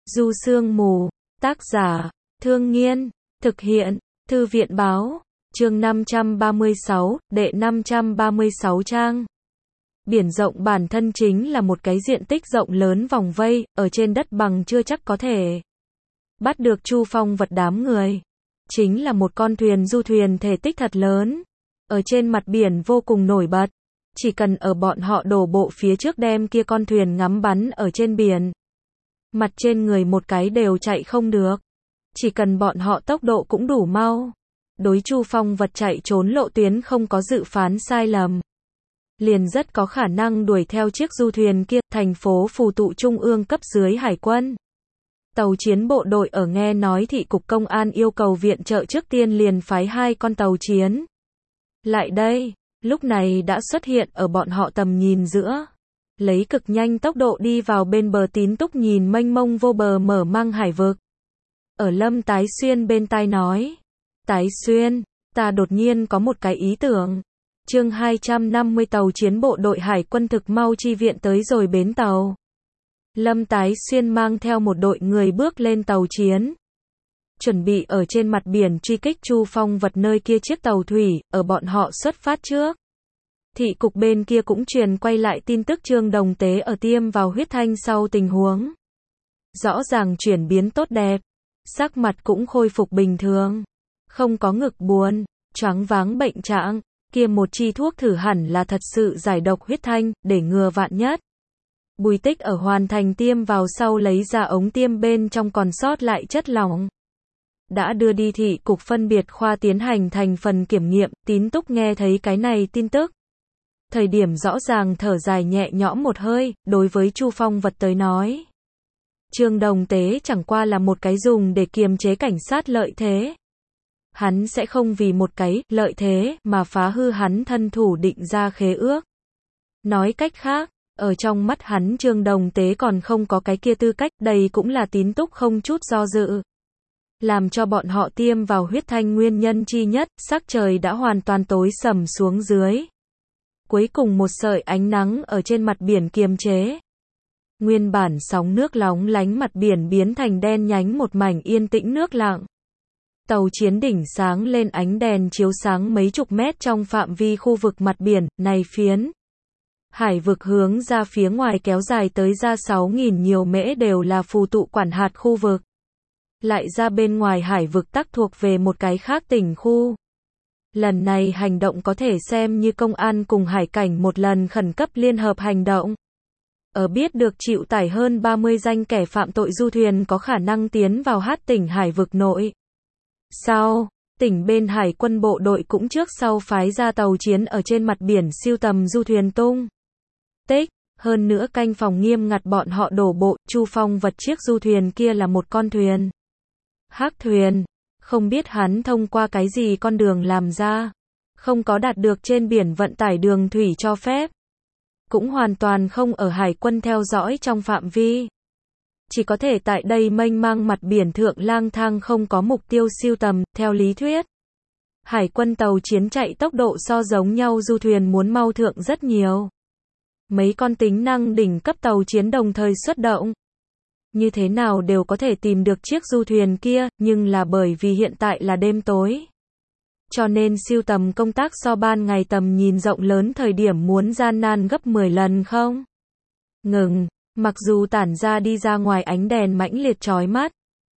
Du Sương Mù, tác giả, Thương Nghiên, thực hiện, Thư viện Báo, chương 536, đệ 536 trang. Biển rộng bản thân chính là một cái diện tích rộng lớn vòng vây, ở trên đất bằng chưa chắc có thể bắt được Chu Phong vật đám người. Chính là một con thuyền du thuyền thể tích thật lớn, ở trên mặt biển vô cùng nổi bật. Chỉ cần ở bọn họ đổ bộ phía trước đem kia con thuyền ngắm bắn ở trên biển, mặt trên người một cái đều chạy không được. Chỉ cần bọn họ tốc độ cũng đủ mau, đối Chu Phong vật chạy trốn lộ tuyến không có dự phán sai lầm, liền rất có khả năng đuổi theo chiếc du thuyền kia. Thành phố Phù Tụ trung ương cấp dưới hải quân, tàu chiến bộ đội ở nghe nói thị cục công an yêu cầu viện trợ trước tiên liền phái 2 con tàu chiến lại đây, lúc này đã xuất hiện ở bọn họ tầm nhìn giữa, lấy cực nhanh tốc độ đi vào bên bờ. Tín Túc nhìn mênh mông vô bờ mở mang hải vực, ở Lâm Tái Xuyên bên tai nói: Tái Xuyên, ta đột nhiên có một cái ý tưởng. Chương 250 tàu chiến bộ đội hải quân thực mau chi viện tới rồi bến tàu. Lâm Tái Xuyên mang theo một đội người bước lên tàu chiến, chuẩn bị ở trên mặt biển truy kích Chu Phong vật nơi kia chiếc tàu thủy. Ở bọn họ xuất phát trước, thị cục bên kia cũng truyền quay lại tin tức Trương Đồng Tế ở tiêm vào huyết thanh sau tình huống rõ ràng chuyển biến tốt đẹp, sắc mặt cũng khôi phục bình thường, không có ngực buồn, choáng váng bệnh trạng. Kia một chi thuốc thử hẳn là thật sự giải độc huyết thanh, để ngừa vạn nhất. Bùi Tích ở hoàn thành tiêm vào sau lấy ra ống tiêm bên trong còn sót lại chất lỏng, đã đưa đi thị cục phân biệt khoa tiến hành thành phần kiểm nghiệm. Tín Túc nghe thấy cái này tin tức, thời điểm rõ ràng thở dài nhẹ nhõm một hơi. Đối với Chu Phong vật tới nói, Trương Đồng Tế chẳng qua là một cái dùng để kiềm chế cảnh sát lợi thế. Hắn sẽ không vì một cái lợi thế mà phá hư hắn thân thủ định ra khế ước. Nói cách khác, ở trong mắt hắn Trương Đồng Tế còn không có cái kia tư cách. Đây cũng là Tín Túc không chút do dự làm cho bọn họ tiêm vào huyết thanh nguyên nhân chi nhất. Sắc trời đã hoàn toàn tối sầm xuống dưới, cuối cùng một sợi ánh nắng ở trên mặt biển kiềm chế. Nguyên bản sóng nước lóng lánh mặt biển biến thành đen nhánh một mảnh yên tĩnh nước lặng. Tàu chiến đỉnh sáng lên ánh đèn chiếu sáng mấy chục mét trong phạm vi khu vực mặt biển này. Phiến hải vực hướng ra phía ngoài kéo dài tới ra 6.000 nhiều mễ đều là Phù Tụ quản hạt khu vực. Lại ra bên ngoài hải vực tắc thuộc về một cái khác tỉnh khu. Lần này hành động có thể xem như công an cùng hải cảnh một lần khẩn cấp liên hợp hành động. Ở biết được chịu tải hơn 30 danh kẻ phạm tội du thuyền có khả năng tiến vào Hát tỉnh hải vực nội sau, tỉnh bên hải quân bộ đội cũng trước sau phái ra tàu chiến ở trên mặt biển siêu tầm du thuyền tung tích, hơn nữa canh phòng nghiêm ngặt bọn họ đổ bộ. Chu Phong vật chiếc du thuyền kia là một con thuyền hắc thuyền, không biết hắn thông qua cái gì con đường làm ra, không có đạt được trên biển vận tải đường thủy cho phép, cũng hoàn toàn không ở hải quân theo dõi trong phạm vi, chỉ có thể tại đây mênh mang mặt biển thượng lang thang không có mục tiêu siêu tầm. Theo lý thuyết, hải quân tàu chiến chạy tốc độ so giống nhau du thuyền muốn mau thượng rất nhiều. Mấy con tính năng đỉnh cấp tàu chiến đồng thời xuất động, như thế nào đều có thể tìm được chiếc du thuyền kia, nhưng là bởi vì hiện tại là đêm tối, cho nên siêu tầm công tác so ban ngày tầm nhìn rộng lớn thời điểm muốn gian nan gấp 10 lần không ngừng. Mặc dù tản ra đi ra ngoài ánh đèn mãnh liệt chói mắt,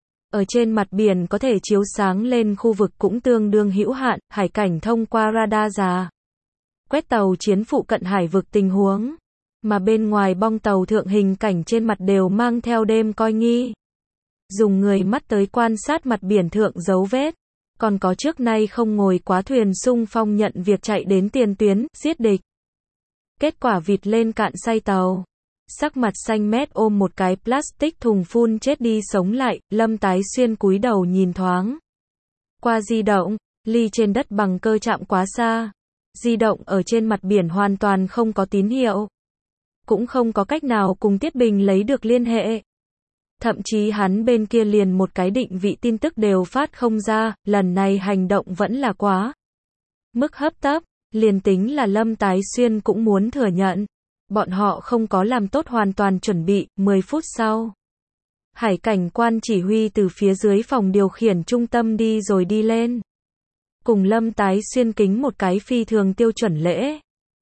ở trên mặt biển có thể chiếu sáng lên khu vực cũng tương đương hữu hạn. Hải cảnh thông qua radar ra quét tàu chiến phụ cận hải vực tình huống, mà bên ngoài bong tàu thượng hình cảnh trên mặt đều mang theo đêm coi nghi, dùng người mắt tới quan sát mặt biển thượng dấu vết. Còn có trước nay không ngồi quá thuyền xung phong nhận việc chạy đến tiền tuyến giết địch, kết quả vịt lên cạn say tàu, sắc mặt xanh mét ôm một cái plastic thùng phun chết đi sống lại. Lâm Tái Xuyên cúi đầu nhìn thoáng qua di động, ly trên đất bằng cơ chạm quá xa, di động ở trên mặt biển hoàn toàn không có tín hiệu, cũng không có cách nào cùng Tiết Bình lấy được liên hệ. Thậm chí hắn bên kia liền một cái định vị tin tức đều phát không ra. Lần này hành động vẫn là quá mức hấp tấp, liền tính là Lâm Tái Xuyên cũng muốn thừa nhận, bọn họ không có làm tốt hoàn toàn chuẩn bị. 10 phút sau, Hải cảnh quan chỉ huy từ phía dưới phòng điều khiển trung tâm đi rồi đi lên. Cùng Lâm Tái Xuyên kính một cái phi thường tiêu chuẩn lễ.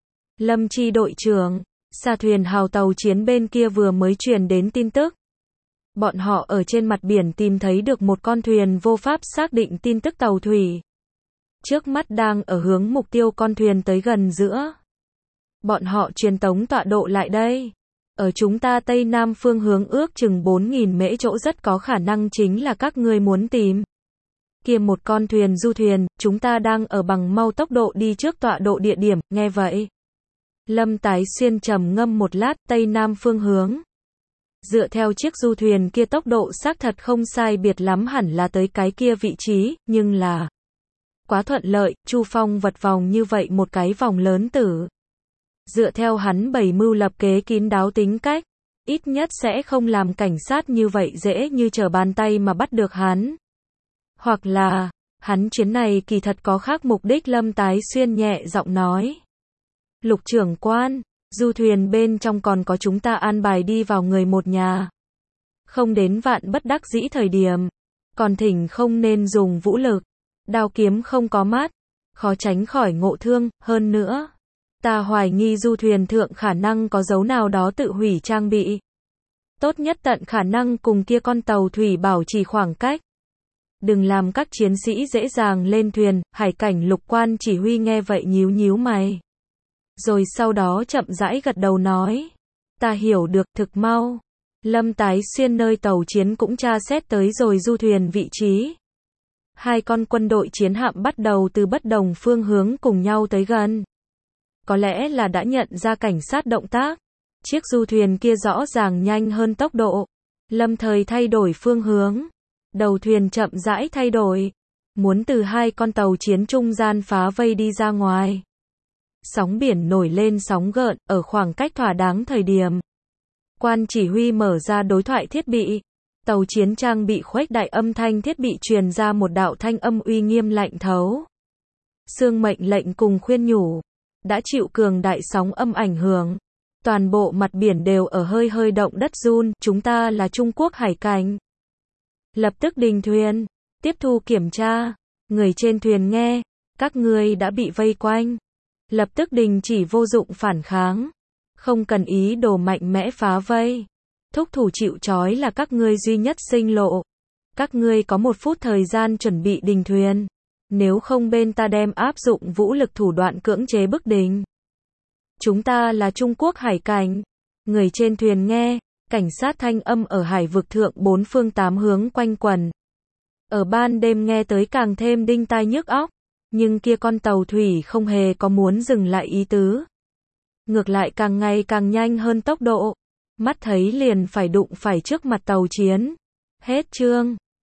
Lâm Chi đội trưởng, xa thuyền hào tàu chiến bên kia vừa mới truyền đến tin tức. Bọn họ ở trên mặt biển tìm thấy được một con thuyền vô pháp xác định tin tức tàu thủy. Trước mắt đang ở hướng mục tiêu con thuyền tới gần giữa. Bọn họ truyền tống tọa độ lại đây. Ở chúng ta Tây Nam phương hướng ước chừng 4.000 mễ chỗ rất có khả năng chính là các ngươi muốn tìm. Kia một con thuyền du thuyền, chúng ta đang ở bằng mau tốc độ đi trước tọa độ địa điểm, nghe vậy. Lâm Tái Xuyên trầm ngâm một lát, Tây Nam phương hướng. Dựa theo chiếc du thuyền kia tốc độ xác thật không sai biệt lắm hẳn là tới cái kia vị trí, nhưng là quá thuận lợi, Chu Phong vật vòng như vậy một cái vòng lớn tử. Dựa theo hắn bày mưu lập kế kín đáo tính cách, ít nhất sẽ không làm cảnh sát như vậy dễ như trở bàn tay mà bắt được hắn. Hoặc là, hắn chuyến này kỳ thật có khác mục đích. Lâm Tái Xuyên nhẹ giọng nói. Lục trưởng quan, du thuyền bên trong còn có chúng ta an bài đi vào người một nhà. Không đến vạn bất đắc dĩ thời điểm, còn thỉnh không nên dùng vũ lực. Đao kiếm không có mát, khó tránh khỏi ngộ thương, hơn nữa. Ta hoài nghi du thuyền thượng khả năng có dấu nào đó tự hủy trang bị. Tốt nhất tận khả năng cùng kia con tàu thủy bảo trì khoảng cách. Đừng làm các chiến sĩ dễ dàng lên thuyền. Hải cảnh lục quan chỉ huy nghe vậy nhíu nhíu mày. Rồi sau đó chậm rãi gật đầu nói. Ta hiểu được, thực mau. Lâm Tái Xuyên nơi tàu chiến cũng tra xét tới rồi du thuyền vị trí. Hai con quân đội chiến hạm bắt đầu từ bất đồng phương hướng cùng nhau tới gần. Có lẽ là đã nhận ra cảnh sát động tác. Chiếc du thuyền kia rõ ràng nhanh hơn tốc độ. Lâm thời thay đổi phương hướng. Đầu thuyền chậm rãi thay đổi. Muốn từ hai con tàu chiến trung gian phá vây đi ra ngoài. Sóng biển nổi lên sóng gợn, ở khoảng cách thỏa đáng thời điểm. Quan chỉ huy mở ra đối thoại thiết bị. Tàu chiến trang bị khuếch đại âm thanh thiết bị truyền ra một đạo thanh âm uy nghiêm lạnh thấu. Xương mệnh lệnh cùng khuyên nhủ. Đã chịu cường đại sóng âm ảnh hưởng. Toàn bộ mặt biển đều ở hơi hơi động đất run. Chúng ta là Trung Quốc hải cảnh. Lập tức đình thuyền. Tiếp thu kiểm tra. Người trên thuyền nghe. Các ngươi đã bị vây quanh. Lập tức đình chỉ vô dụng phản kháng. Không cần ý đồ mạnh mẽ phá vây. Thúc thủ chịu trói là các ngươi duy nhất sinh lộ. Các ngươi có 1 phút thời gian chuẩn bị đình thuyền. Nếu không bên ta đem áp dụng vũ lực thủ đoạn cưỡng chế bức đình. Chúng ta là Trung Quốc hải cảnh. Người trên thuyền nghe. Cảnh sát thanh âm ở hải vực thượng 4 phương 8 hướng quanh quẩn. Ở ban đêm nghe tới càng thêm đinh tai nhức óc. Nhưng kia con tàu thủy không hề có muốn dừng lại ý tứ. Ngược lại càng ngày càng nhanh hơn tốc độ. Mắt thấy liền phải đụng phải trước mặt tàu chiến. Hết chương.